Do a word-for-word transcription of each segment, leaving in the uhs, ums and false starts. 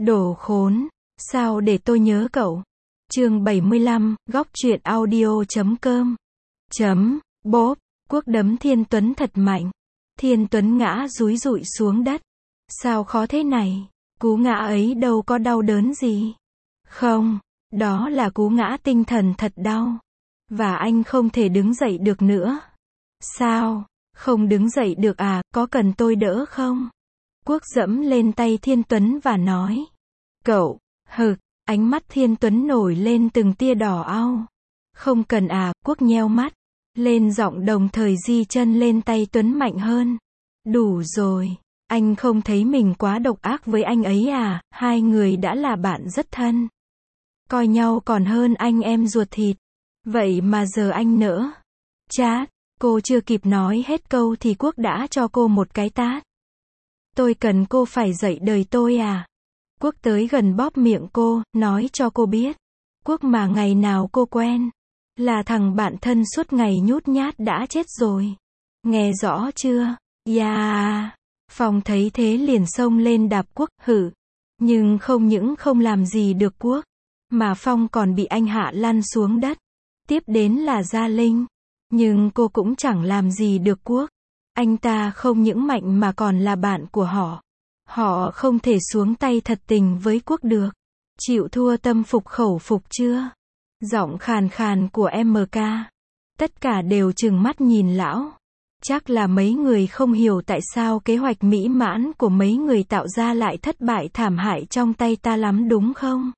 Đồ khốn, sao để tôi nhớ cậu. Chương bảy mươi lăm, góc truyện audio chấm com. Chấm, bốp, Quốc đấm Thiên Tuấn thật mạnh. Thiên Tuấn ngã dúi dụi xuống đất. Sao khó thế này, cú ngã ấy đâu có đau đớn gì. Không, đó là cú ngã tinh thần thật đau. Và anh không thể đứng dậy được nữa. Sao, không đứng dậy được à, có cần tôi đỡ không? Quốc dẫm lên tay Thiên Tuấn và nói. Cậu, hực, ánh mắt Thiên Tuấn nổi lên từng tia đỏ au. Không cần à, Quốc nheo mắt. Lên giọng đồng thời di chân lên tay Tuấn mạnh hơn. Đủ rồi, anh không thấy mình quá độc ác với anh ấy à, hai người đã là bạn rất thân. Coi nhau còn hơn anh em ruột thịt. Vậy mà giờ anh nỡ. Chát, cô chưa kịp nói hết câu thì Quốc đã cho cô một cái tát. Tôi cần cô phải dạy đời tôi à? Quốc tới gần bóp miệng cô, nói cho cô biết. Quốc mà ngày nào cô quen. Là thằng bạn thân suốt ngày nhút nhát đã chết rồi. Nghe rõ chưa? Yeah. Phong thấy thế liền xông lên đạp Quốc, hử. Nhưng không những không làm gì được Quốc, mà Phong còn bị anh hạ lăn xuống đất. Tiếp đến là Gia Linh. Nhưng cô cũng chẳng làm gì được Quốc. Anh ta không những mạnh mà còn là bạn của họ. Họ không thể xuống tay thật tình với Quốc được. Chịu thua tâm phục khẩu phục chưa? Giọng khàn khàn của em ca. Tất cả đều trừng mắt nhìn lão. Chắc là mấy người không hiểu tại sao kế hoạch mỹ mãn của mấy người tạo ra lại thất bại thảm hại trong tay ta lắm đúng không?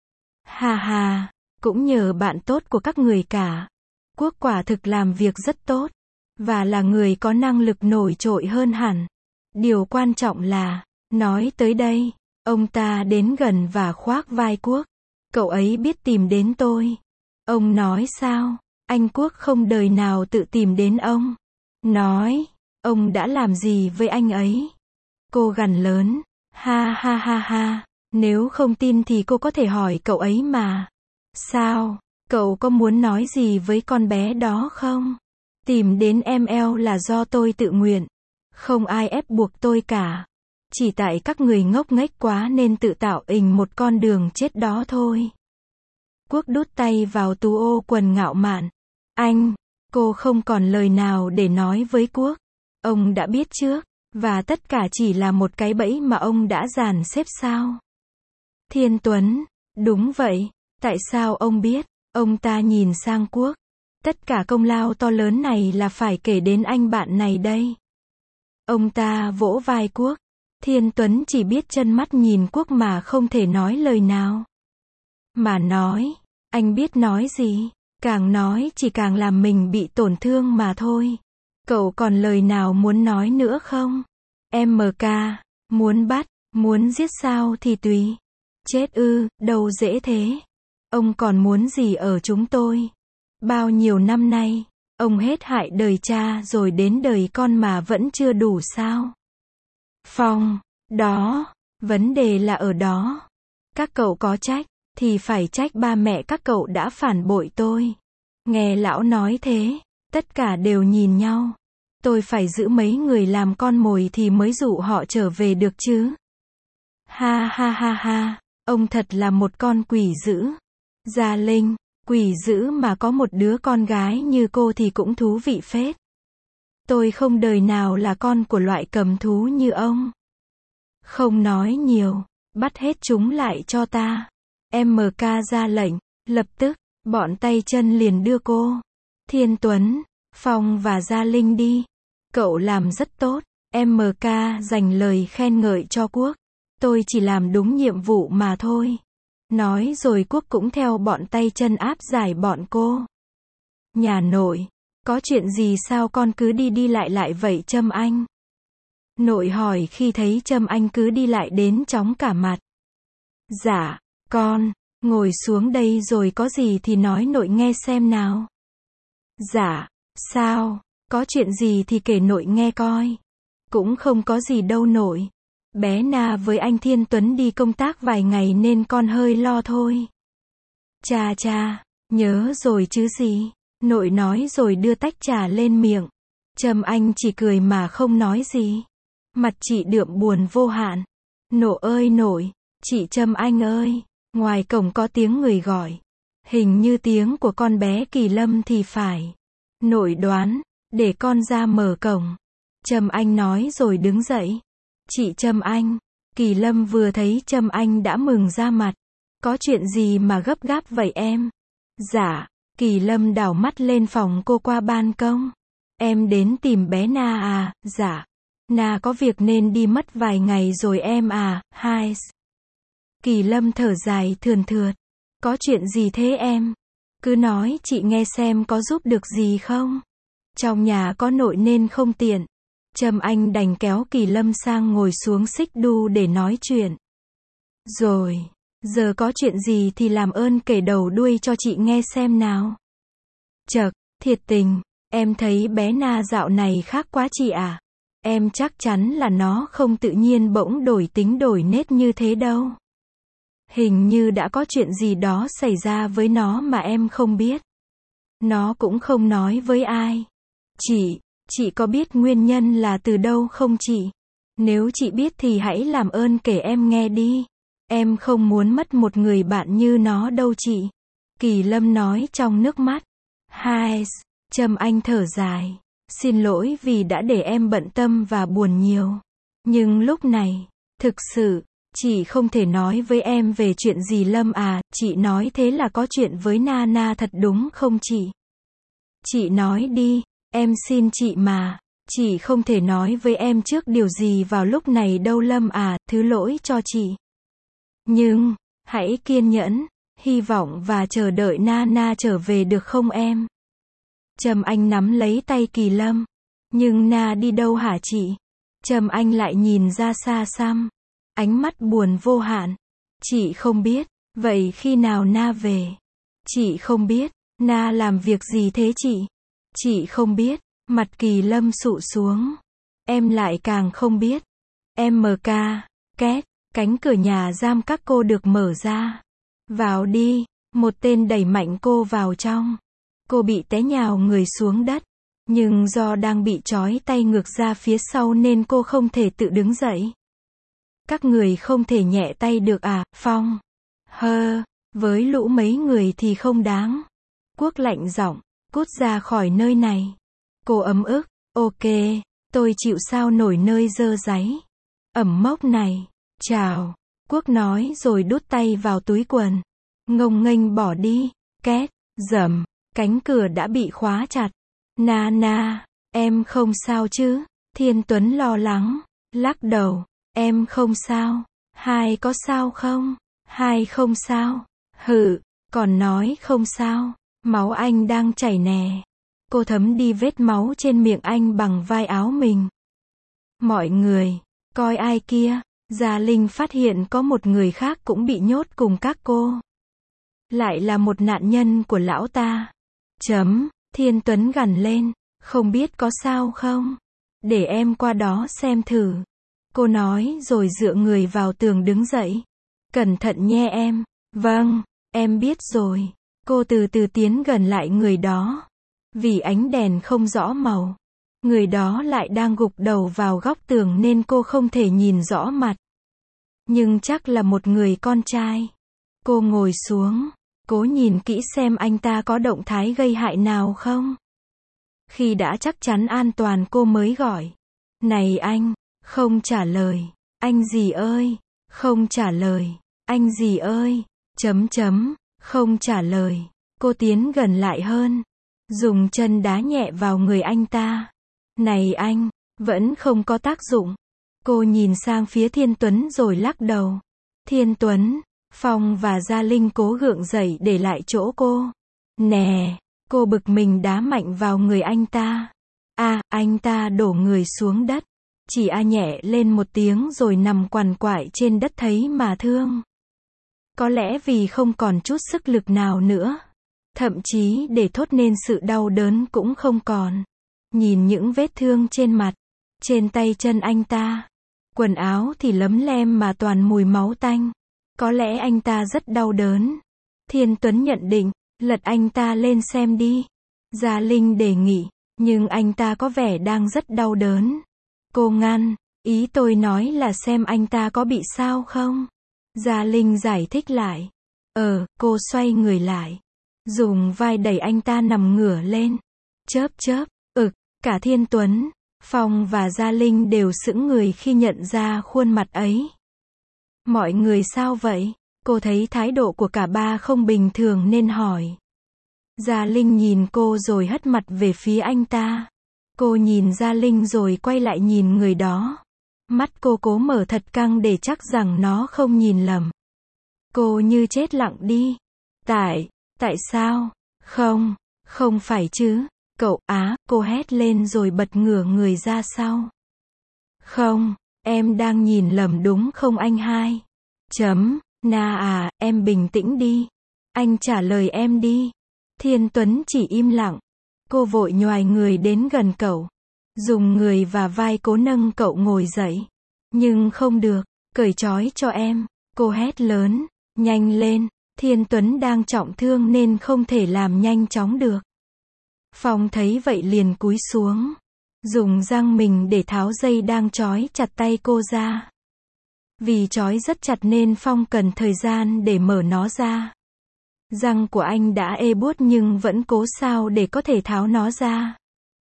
Ha ha, cũng nhờ bạn tốt của các người cả. Quốc quả thực làm việc rất tốt. Và là người có năng lực nổi trội hơn hẳn. Điều quan trọng là, nói tới đây, ông ta đến gần và khoác vai Quốc. Cậu ấy biết tìm đến tôi. Ông nói sao? Anh Quốc không đời nào tự tìm đến ông. Nói, ông đã làm gì với anh ấy? Cô gằn lớn. Ha ha ha ha, nếu không tin thì cô có thể hỏi cậu ấy mà. Sao? Cậu có muốn nói gì với con bé đó không? Tìm đến em eo là do tôi tự nguyện. Không ai ép buộc tôi cả. Chỉ tại các người ngốc nghếch quá nên tự tạo ình một con đường chết đó thôi. Quốc đút tay vào túi ô quần ngạo mạn. Anh, cô không còn lời nào để nói với Quốc. Ông đã biết trước, và tất cả chỉ là một cái bẫy mà ông đã dàn xếp sao? Thiên Tuấn, đúng vậy, tại sao ông biết? Ông ta nhìn sang Quốc. Tất cả công lao to lớn này là phải kể đến anh bạn này đây. Ông ta vỗ vai Quốc. Thiên Tuấn chỉ biết chân mắt nhìn Quốc mà không thể nói lời nào. Mà nói, anh biết nói gì? Càng nói chỉ càng làm mình bị tổn thương mà thôi. Cậu còn lời nào muốn nói nữa không? em ca, muốn bắt, muốn giết sao thì tùy. Chết ư, đâu dễ thế. Ông còn muốn gì ở chúng tôi? Bao nhiêu năm nay, ông hết hại đời cha rồi đến đời con mà vẫn chưa đủ sao? Phong, đó, vấn đề là ở đó. Các cậu có trách, thì phải trách ba mẹ các cậu đã phản bội tôi. Nghe lão nói thế, tất cả đều nhìn nhau. Tôi phải giữ mấy người làm con mồi thì mới dụ họ trở về được chứ. Ha ha ha ha, ông thật là một con quỷ dữ. Gia Linh, quỷ dữ mà có một đứa con gái như cô thì cũng thú vị phết. Tôi không đời nào là con của loại cầm thú như ông. Không nói nhiều, bắt hết chúng lại cho ta. em ca ra lệnh, lập tức, bọn tay chân liền đưa cô, Thiên Tuấn, Phong và Gia Linh đi. Cậu làm rất tốt, em ca dành lời khen ngợi cho Quốc. Tôi chỉ làm đúng nhiệm vụ mà thôi. Nói rồi Quốc cũng theo bọn tay chân áp giải bọn cô. Nhà nội, có chuyện gì sao con cứ đi đi lại lại vậy Trâm Anh? Nội hỏi khi thấy Trâm Anh cứ đi lại đến chóng cả mặt. Dạ, con, ngồi xuống đây rồi có gì thì nói nội nghe xem nào. Dạ, sao, có chuyện gì thì kể nội nghe coi. Cũng không có gì đâu nội. Bé Na với anh Thiên Tuấn đi công tác vài ngày nên con hơi lo thôi. Cha cha, nhớ rồi chứ gì. Nội nói rồi đưa tách trà lên miệng. Trâm Anh chỉ cười mà không nói gì. Mặt chị đượm buồn vô hạn. Nội ơi nội, Chị Trâm Anh ơi, ngoài cổng có tiếng người gọi. Hình như tiếng của con bé Kỳ Lâm thì phải. Nội đoán, để con ra mở cổng. Trâm Anh nói rồi đứng dậy. Chị Trâm Anh. Kỳ Lâm vừa thấy Trâm Anh đã mừng ra mặt. Có chuyện gì mà gấp gáp vậy em? Dạ. Kỳ Lâm đảo mắt lên phòng cô qua ban công. Em đến tìm bé Na à? Dạ. Na có việc nên đi mất vài ngày rồi em à? Hai. Kỳ Lâm thở dài thườn thượt. Có chuyện gì thế em? Cứ nói chị nghe xem có giúp được gì không? Trong nhà có nội nên không tiện. Trâm Anh đành kéo Kỳ Lâm sang ngồi xuống xích đu để nói chuyện. Rồi, giờ có chuyện gì thì làm ơn kể đầu đuôi cho chị nghe xem nào. Chậc, thiệt tình, em thấy bé Na dạo này khác quá chị à? Em chắc chắn là nó không tự nhiên bỗng đổi tính đổi nết như thế đâu. Hình như đã có chuyện gì đó xảy ra với nó mà em không biết. Nó cũng không nói với ai. Chị, chị có biết nguyên nhân là từ đâu không chị? Nếu chị biết thì hãy làm ơn kể em nghe đi. Em không muốn mất một người bạn như nó đâu chị. Kỳ Lâm nói trong nước mắt. Hai, Trâm Anh thở dài. Xin lỗi vì đã để em bận tâm và buồn nhiều. Nhưng lúc này, thực sự, chị không thể nói với em về chuyện gì Lâm à, chị nói thế là có chuyện với Na Na thật đúng không chị? Chị nói đi, em xin chị mà. Chị không thể nói với em trước điều gì vào lúc này đâu Lâm à, thứ lỗi cho chị. Nhưng, hãy kiên nhẫn, hy vọng và chờ đợi Na Na trở về được không em? Trâm Anh nắm lấy tay Kỳ Lâm. Nhưng Na đi đâu hả chị? Trâm Anh lại nhìn ra xa xăm. Ánh mắt buồn vô hạn. Chị không biết. Vậy khi nào Na về? Chị không biết. Na làm việc gì thế chị? Chị không biết. Mặt Kỳ Lâm sụ xuống. Em lại càng không biết. Em mờ ca. Két. Cánh cửa nhà giam các cô được mở ra. Vào đi. Một tên đẩy mạnh cô vào trong. Cô bị té nhào người xuống đất. Nhưng do đang bị trói tay ngược ra phía sau nên cô không thể tự đứng dậy. Các người không thể nhẹ tay được à, Phong? Hơ, với lũ mấy người thì không đáng. Quốc lạnh giọng, cút ra khỏi nơi này. Cô ấm ức, ok, tôi chịu sao nổi nơi dơ dáy. Ẩm mốc này, chào. Quốc nói rồi đút tay vào túi quần. Ngông nghênh bỏ đi, két, dầm, cánh cửa đã bị khóa chặt. Na Na, em không sao chứ? Thiên Tuấn lo lắng, lắc đầu. Em không sao. Hai có sao không? Hai không sao. Hự, còn nói không sao. Máu anh đang chảy nè. Cô thấm đi vết máu trên miệng anh bằng vai áo mình. Mọi người, coi ai kia. Gia Linh phát hiện có một người khác cũng bị nhốt cùng các cô. Lại là một nạn nhân của lão ta. Chấm, Thiên Tuấn gằn lên. Không biết có sao không? Để em qua đó xem thử. Cô nói rồi dựa người vào tường đứng dậy. Cẩn thận nhé em. Vâng, em biết rồi. Cô từ từ tiến gần lại người đó. Vì ánh đèn không rõ màu. Người đó lại đang gục đầu vào góc tường nên cô không thể nhìn rõ mặt. Nhưng chắc là một người con trai. Cô ngồi xuống. Cố nhìn kỹ xem anh ta có động thái gây hại nào không. Khi đã chắc chắn an toàn cô mới gọi. Này anh. Không trả lời. Anh gì ơi. Không trả lời. Anh gì ơi. Chấm chấm. Không trả lời. Cô tiến gần lại hơn. Dùng chân đá nhẹ vào người anh ta. Này anh. Vẫn không có tác dụng. Cô nhìn sang phía Thiên Tuấn rồi lắc đầu. Thiên Tuấn. Phong và Gia Linh cố gượng dậy để lại chỗ cô. Nè. Cô bực mình đá mạnh vào người anh ta. À, anh ta đổ người xuống đất. Chỉ a nhẹ lên một tiếng rồi nằm quằn quại trên đất thấy mà thương. Có lẽ vì không còn chút sức lực nào nữa. Thậm chí để thốt nên sự đau đớn cũng không còn. Nhìn những vết thương trên mặt, trên tay chân anh ta. Quần áo thì lấm lem mà toàn mùi máu tanh. Có lẽ anh ta rất đau đớn. Thiên Tuấn nhận định, lật anh ta lên xem đi. Gia Linh đề nghị, nhưng anh ta có vẻ đang rất đau đớn. Cô ngăn, ý tôi nói là xem anh ta có bị sao không? Gia Linh giải thích lại. Ờ, cô xoay người lại. Dùng vai đẩy anh ta nằm ngửa lên. Chớp chớp, ực, cả Thiên Tuấn, Phong và Gia Linh đều sững người khi nhận ra khuôn mặt ấy. Mọi người sao vậy? Cô thấy thái độ của cả ba không bình thường nên hỏi. Gia Linh nhìn cô rồi hất mặt về phía anh ta. Cô nhìn Gia Linh rồi quay lại nhìn người đó. Mắt cô cố mở thật căng để chắc rằng nó không nhìn lầm. Cô như chết lặng đi. Tại, tại sao? Không, không phải chứ. Cậu Á, cô hét lên rồi bật ngửa người ra sau. Không, em đang nhìn lầm đúng không anh hai? Chấm, na à, em bình tĩnh đi. Anh trả lời em đi. Thiên Tuấn chỉ im lặng. Cô vội nhoài người đến gần cậu. Dùng người và vai cố nâng cậu ngồi dậy. Nhưng không được, cởi trói cho em. Cô hét lớn, nhanh lên. Thiên Tuấn đang trọng thương nên không thể làm nhanh chóng được. Phong thấy vậy liền cúi xuống. Dùng răng mình để tháo dây đang trói chặt tay cô ra. Vì trói rất chặt nên Phong cần thời gian để mở nó ra. Răng của anh đã ê buốt nhưng vẫn cố sao để có thể tháo nó ra.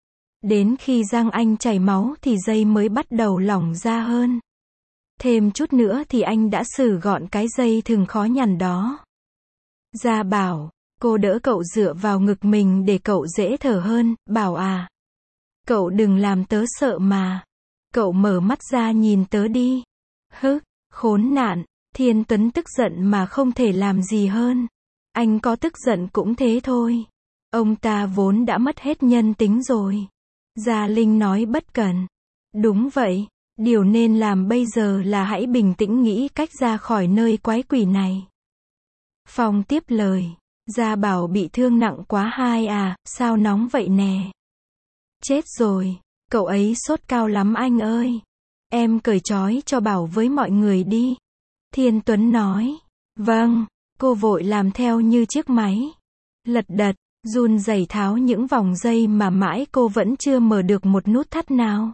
Đến khi răng anh chảy máu thì dây mới bắt đầu lỏng ra hơn. Thêm chút nữa thì anh đã xử gọn cái dây thừng khó nhằn đó. Gia Bảo, cô đỡ cậu dựa vào ngực mình để cậu dễ thở hơn, bảo à. Cậu đừng làm tớ sợ mà. Cậu mở mắt ra nhìn tớ đi. Hứ, khốn nạn, Thiên Tuấn tức giận mà không thể làm gì hơn. Anh có tức giận cũng thế thôi. Ông ta vốn đã mất hết nhân tính rồi. Gia Linh nói bất cẩn. Đúng vậy, điều nên làm bây giờ là hãy bình tĩnh nghĩ cách ra khỏi nơi quái quỷ này. Phong tiếp lời. Gia Bảo bị thương nặng quá hai à, sao nóng vậy nè? Chết rồi, cậu ấy sốt cao lắm anh ơi. Em cởi trói cho Bảo với mọi người đi. Thiên Tuấn nói. Vâng, cô vội làm theo như chiếc máy. Lật đật, run rẩy tháo những vòng dây mà mãi cô vẫn chưa mở được một nút thắt nào.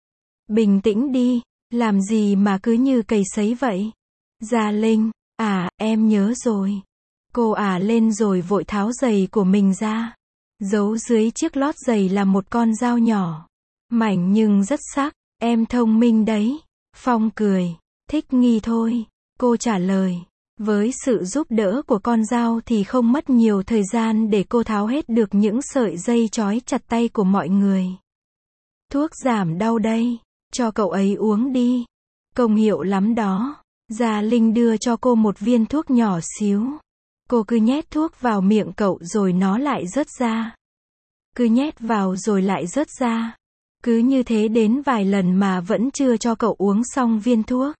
Bình tĩnh đi, làm gì mà cứ như cầy sấy vậy? Gia Linh, à, em nhớ rồi. Cô ả lên rồi vội tháo giày của mình ra. Giấu dưới chiếc lót giày là một con dao nhỏ. Mảnh nhưng rất sắc, em thông minh đấy. Phong cười, thích nghi thôi. Cô trả lời. Với sự giúp đỡ của con dao thì không mất nhiều thời gian để cô tháo hết được những sợi dây trói chặt tay của mọi người. Thuốc giảm đau đây, cho cậu ấy uống đi. Công hiệu lắm đó. Gia Linh đưa cho cô một viên thuốc nhỏ xíu. Cô cứ nhét thuốc vào miệng cậu rồi nó lại rớt ra. Cứ nhét vào rồi lại rớt ra. Cứ như thế đến vài lần mà vẫn chưa cho cậu uống xong viên thuốc.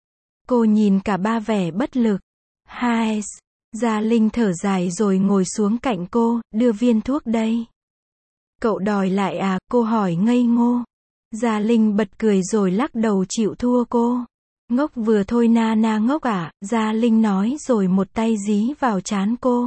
Cô nhìn cả ba vẻ bất lực. Hai, Gia Linh thở dài rồi ngồi xuống cạnh cô, đưa viên thuốc đây. Cậu đòi lại à, cô hỏi ngây ngô. Gia Linh bật cười rồi lắc đầu chịu thua cô. Ngốc vừa thôi na na ngốc à, Gia Linh nói rồi một tay dí vào trán cô.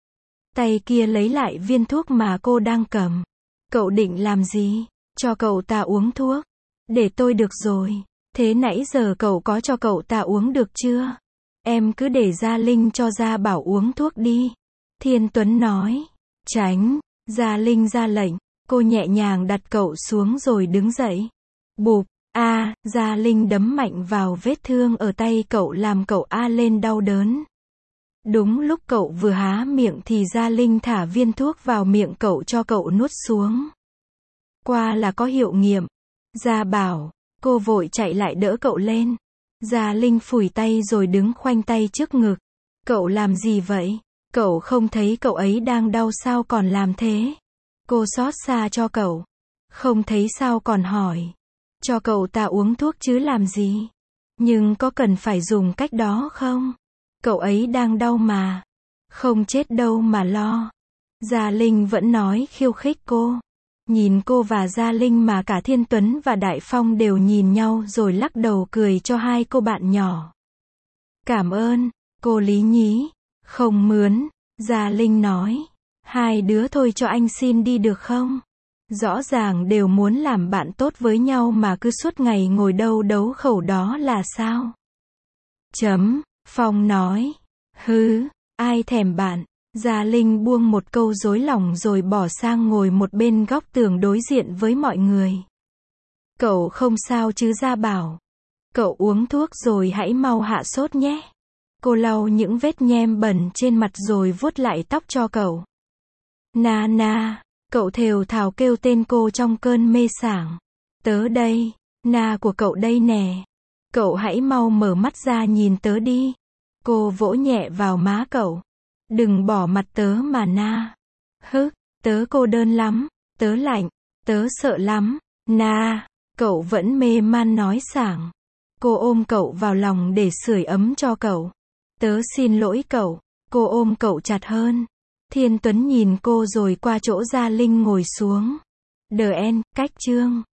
Tay kia lấy lại viên thuốc mà cô đang cầm. Cậu định làm gì? Cho cậu ta uống thuốc. Để tôi được rồi. Thế nãy giờ cậu có cho cậu ta uống được chưa? Em cứ để Gia Linh cho Gia Bảo uống thuốc đi. Thiên Tuấn nói. Tránh. Gia Linh ra lệnh. Cô nhẹ nhàng đặt cậu xuống rồi đứng dậy. Bụp. A, Gia Linh đấm mạnh vào vết thương ở tay cậu làm cậu a lên đau đớn. Đúng lúc cậu vừa há miệng thì Gia Linh thả viên thuốc vào miệng cậu cho cậu nuốt xuống. Qua là có hiệu nghiệm. Gia Bảo, cô vội chạy lại đỡ cậu lên. Gia Linh phủi tay rồi đứng khoanh tay trước ngực. Cậu làm gì vậy? Cậu không thấy cậu ấy đang đau sao còn làm thế? Cô xót xa cho cậu. Không thấy sao còn hỏi. Cho cậu ta uống thuốc chứ làm gì? Nhưng có cần phải dùng cách đó không? Cậu ấy đang đau mà. Không chết đâu mà lo. Gia Linh vẫn nói khiêu khích cô. Nhìn cô và Gia Linh mà cả Thiên Tuấn và Đại Phong đều nhìn nhau rồi lắc đầu cười cho hai cô bạn nhỏ. Cảm ơn, cô Lý nhí. Không mướn, Gia Linh nói. Hai đứa thôi cho anh xin đi được không? Rõ ràng đều muốn làm bạn tốt với nhau mà cứ suốt ngày ngồi đâu đấu khẩu đó là sao? Chấm. Phong nói. Hứ, ai thèm bạn. Gia Linh buông một câu dối lòng rồi bỏ sang ngồi một bên góc tường đối diện với mọi người. Cậu không sao chứ? Gia bảo. Cậu uống thuốc rồi hãy mau hạ sốt nhé. Cô lau những vết nhem bẩn trên mặt rồi vuốt lại tóc cho cậu. Na na, cậu thều thào kêu tên cô trong cơn mê sảng. Tớ đây, na của cậu đây nè. Cậu hãy mau mở mắt ra nhìn tớ đi. Cô vỗ nhẹ vào má cậu. Đừng bỏ mặt tớ mà na. Hứ, tớ cô đơn lắm, tớ lạnh, tớ sợ lắm, na. Cậu vẫn mê man nói sảng. Cô ôm cậu vào lòng để sưởi ấm cho cậu. Tớ xin lỗi cậu. Cô ôm cậu chặt hơn. Thiên Tuấn nhìn cô rồi qua chỗ Gia Linh ngồi xuống. Đờ en, cách chương.